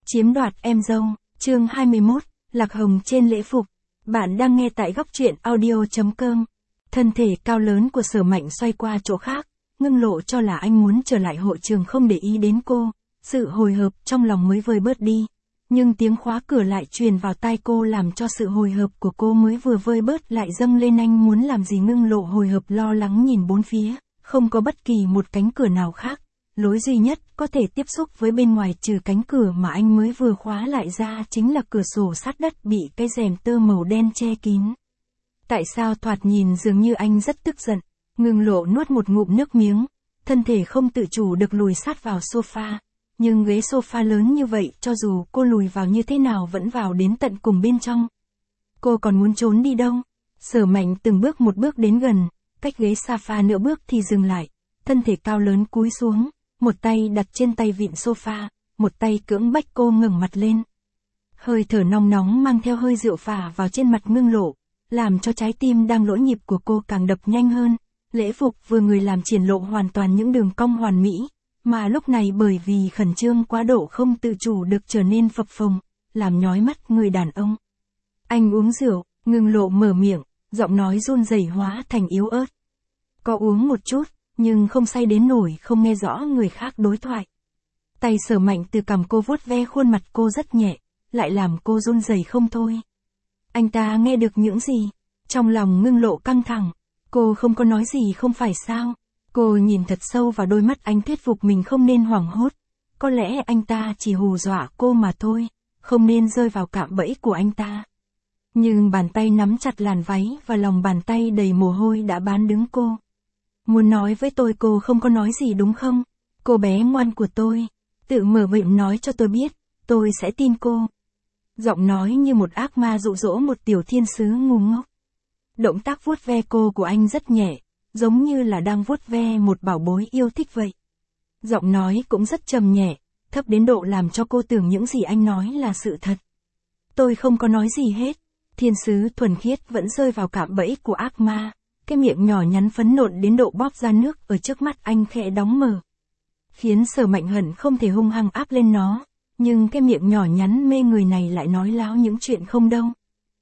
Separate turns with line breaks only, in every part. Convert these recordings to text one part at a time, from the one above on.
Chiếm đoạt em dâu, chương 21, Lạc Hồng trên lễ phục. Bạn đang nghe tại góc truyện audio.com. Thân thể cao lớn của Sở Mạnh xoay qua chỗ khác, ngưng lộ cho là anh muốn trở lại hội trường không để ý đến cô, sự hồi hộp trong lòng mới vơi bớt đi. Nhưng tiếng khóa cửa lại truyền vào tai cô làm cho sự hồi hộp của cô mới vừa vơi bớt lại dâng lên. Anh muốn làm gì? Ngưng lộ hồi hộp lo lắng nhìn bốn phía, không có bất kỳ một cánh cửa nào khác. Lối duy nhất có thể tiếp xúc với bên ngoài trừ cánh cửa mà anh mới vừa khóa lại ra chính là cửa sổ sát đất bị cái rèm tơ màu đen che kín. Tại sao thoạt nhìn dường như anh rất tức giận? Ngưng lộ nuốt một ngụm nước miếng, thân thể không tự chủ được lùi sát vào sofa. Nhưng ghế sofa lớn như vậy cho dù cô lùi vào như thế nào vẫn vào đến tận cùng bên trong. Cô còn muốn trốn đi đâu? Sở Mạnh từng bước một bước đến gần, cách ghế sofa nửa bước thì dừng lại, thân thể cao lớn cúi xuống. Một tay đặt trên tay vịn sofa, một tay cưỡng bách cô ngẩng mặt lên. Hơi thở nóng nóng mang theo hơi rượu phả vào trên mặt ngưng lộ, làm cho trái tim đang lỗ nhịp của cô càng đập nhanh hơn. Lễ phục vừa người làm triển lộ hoàn toàn những đường cong hoàn mỹ, mà lúc này bởi vì khẩn trương quá độ không tự chủ được trở nên phập phồng, làm nhói mắt người đàn ông. Anh uống rượu, ngưng lộ mở miệng, giọng nói run rẩy hóa thành yếu ớt. Có uống một chút, nhưng không say đến nổi không nghe rõ người khác đối thoại. Tay Sở Mạnh từ cằm cô vuốt ve khuôn mặt cô rất nhẹ, lại làm cô run rẩy không thôi. Anh ta nghe được những gì? Trong lòng ngưng lộ căng thẳng, cô không có nói gì không phải sao? Cô nhìn thật sâu vào đôi mắt anh thuyết phục mình không nên hoảng hốt. Có lẽ anh ta chỉ hù dọa cô mà thôi, không nên rơi vào cạm bẫy của anh ta. Nhưng bàn tay nắm chặt làn váy và lòng bàn tay đầy mồ hôi đã bán đứng cô. Muốn nói với tôi cô không có nói gì đúng không? Cô bé ngoan của tôi, tự mở miệng nói cho tôi biết, tôi sẽ tin cô. Giọng nói như một ác ma dụ dỗ một tiểu thiên sứ ngu ngốc. Động tác vuốt ve cô của anh rất nhẹ, giống như là đang vuốt ve một bảo bối yêu thích vậy. Giọng nói cũng rất trầm nhẹ, thấp đến độ làm cho cô tưởng những gì anh nói là sự thật. Tôi không có nói gì hết. Thiên sứ thuần khiết vẫn rơi vào cạm bẫy của ác ma. Cái miệng nhỏ nhắn phấn nộn đến độ bóp ra nước ở trước mắt anh khẽ đóng mở. Khiến Sở Mạnh hận không thể hung hăng áp lên nó, nhưng cái miệng nhỏ nhắn mê người này lại nói láo những chuyện không đâu.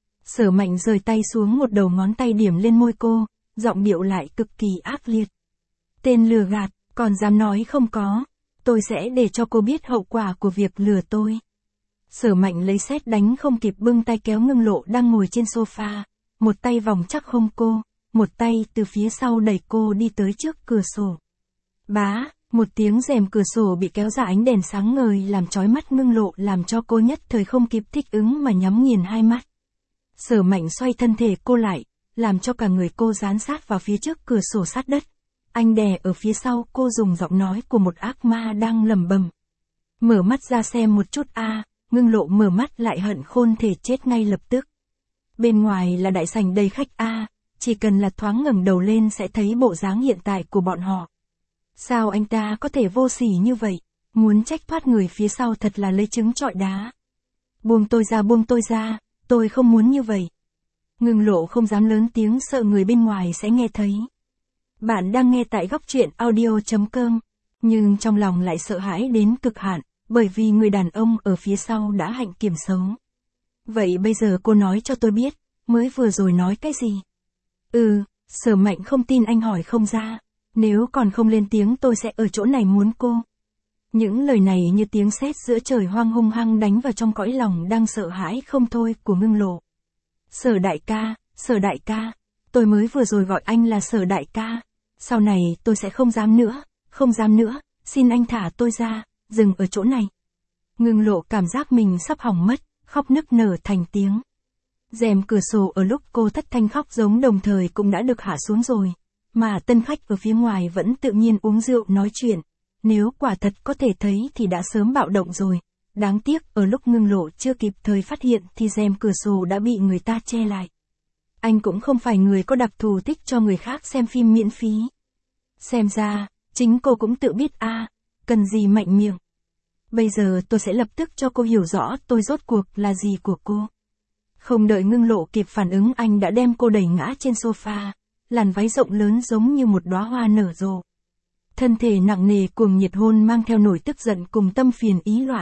Sở Mạnh rời tay xuống một đầu ngón tay điểm lên môi cô, giọng điệu lại cực kỳ ác liệt. Tên lừa gạt, còn dám nói không có, tôi sẽ để cho cô biết hậu quả của việc lừa tôi. Sở Mạnh lấy sét đánh không kịp bưng tay kéo ngưng lộ đang ngồi trên sofa, một tay vòng chắc hông cô. Một tay từ phía sau đẩy cô đi tới trước cửa sổ. Bá, một tiếng rèm cửa sổ bị kéo ra, ánh đèn sáng ngời làm chói mắt ngưng lộ làm cho cô nhất thời không kịp thích ứng mà nhắm nghiền hai mắt. Sở Mạnh xoay thân thể cô lại, làm cho cả người cô dán sát vào phía trước cửa sổ sát đất. Anh đè ở phía sau cô dùng giọng nói của một ác ma đang lẩm bẩm. Mở mắt ra xem một chút a. Ngưng lộ mở mắt lại hận khôn thể chết ngay lập tức. Bên ngoài là đại sảnh đầy khách a. Chỉ cần là thoáng ngẩng đầu lên sẽ thấy bộ dáng hiện tại của bọn họ. Sao anh ta có thể vô sỉ như vậy? Muốn trách thoát người phía sau thật là lấy trứng trọi đá. Buông tôi ra, tôi không muốn như vậy. Ngưng lộ không dám lớn tiếng sợ người bên ngoài sẽ nghe thấy. Bạn đang nghe tại góc truyện audio.com, nhưng trong lòng lại sợ hãi đến cực hạn, bởi vì người đàn ông ở phía sau đã hạnh kiểm xấu. Vậy bây giờ cô nói cho tôi biết, mới vừa rồi nói cái gì? Sở Mạnh không tin anh hỏi không ra. Nếu còn không lên tiếng tôi sẽ ở chỗ này muốn cô. Những lời này như tiếng sét giữa trời hoang hung hăng đánh vào trong cõi lòng đang sợ hãi không thôi của ngưng lộ. Sở đại ca, tôi mới vừa rồi gọi anh là Sở đại ca. Sau này tôi sẽ không dám nữa, xin anh thả tôi ra, dừng ở chỗ này. Ngưng lộ cảm giác mình sắp hỏng mất, khóc nức nở thành tiếng. Rèm cửa sổ ở lúc cô thất thanh khóc giống đồng thời cũng đã được hạ xuống rồi, mà tân khách ở phía ngoài vẫn tự nhiên uống rượu nói chuyện. Nếu quả thật có thể thấy thì đã sớm bạo động rồi. Đáng tiếc ở lúc ngưng lộ chưa kịp thời phát hiện thì rèm cửa sổ đã bị người ta che lại. Anh cũng không phải người có đặc thù thích cho người khác xem phim miễn phí. Xem ra, chính cô cũng tự biết cần gì mạnh miệng. Bây giờ tôi sẽ lập tức cho cô hiểu rõ tôi rốt cuộc là gì của cô. Không đợi ngưng lộ kịp phản ứng anh đã đem cô đẩy ngã trên sofa, làn váy rộng lớn giống như một đóa hoa nở rộ. Thân thể nặng nề cuồng nhiệt hôn mang theo nỗi tức giận cùng tâm phiền ý loạn,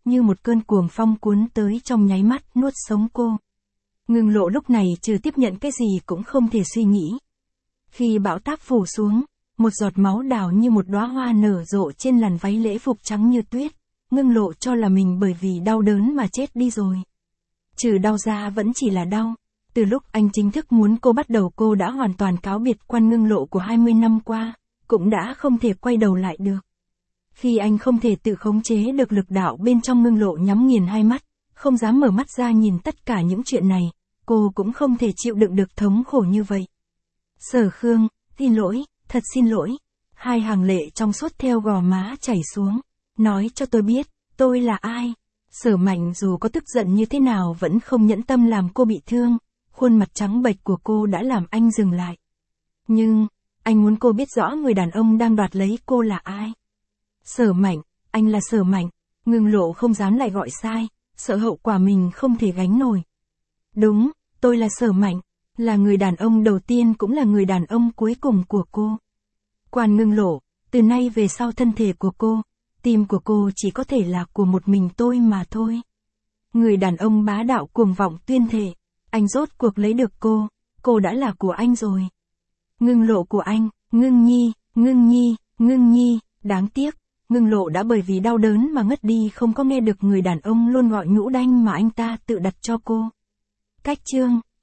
như một cơn cuồng phong cuốn tới trong nháy mắt nuốt sống cô. Ngưng Lộ lúc này trừ tiếp nhận cái gì cũng không thể suy nghĩ. Khi bão táp phủ xuống, một giọt máu đào như một đóa hoa nở rộ trên làn váy lễ phục trắng như tuyết, Ngưng Lộ cho là mình bởi vì đau đớn mà chết đi rồi. Trừ đau ra vẫn chỉ là đau. Từ lúc anh chính thức muốn cô bắt đầu, cô đã hoàn toàn cáo biệt Quan Ngưng Lộ của 20 năm qua, cũng đã không thể quay đầu lại được. Khi anh không thể tự khống chế được lực đạo bên trong, Ngưng Lộ nhắm nghiền hai mắt, không dám mở mắt ra nhìn tất cả những chuyện này, cô cũng không thể chịu đựng được thống khổ như vậy. Sở Khương, xin lỗi, thật xin lỗi. Hai hàng lệ trong suốt theo gò má chảy xuống. Nói cho tôi biết, tôi là ai? Sở Mạnh dù có tức giận như thế nào vẫn không nhẫn tâm làm cô bị thương, khuôn mặt trắng bệch của cô đã làm anh dừng lại. Nhưng, anh muốn cô biết rõ người đàn ông đang đoạt lấy cô là ai. Sở Mạnh, anh là Sở Mạnh. Ngưng Lộ không dám lại gọi sai, sợ hậu quả mình không thể gánh nổi. Đúng, tôi là Sở Mạnh, là người đàn ông đầu tiên cũng là người đàn ông cuối cùng của cô. Quan Ngưng Lộ, từ nay về sau thân thể của cô, tim của cô chỉ có thể là của một mình tôi mà thôi. Người đàn ông bá đạo cuồng vọng tuyên thệ, anh rốt cuộc lấy được cô đã là của anh rồi. Ngưng Lộ của anh, Ngưng Nhi, Ngưng Nhi, Ngưng Nhi, đáng tiếc, Ngưng Lộ đã bởi vì đau đớn mà ngất đi, không có nghe được người đàn ông luôn gọi nhũ đanh mà anh ta tự đặt cho cô. Cách chương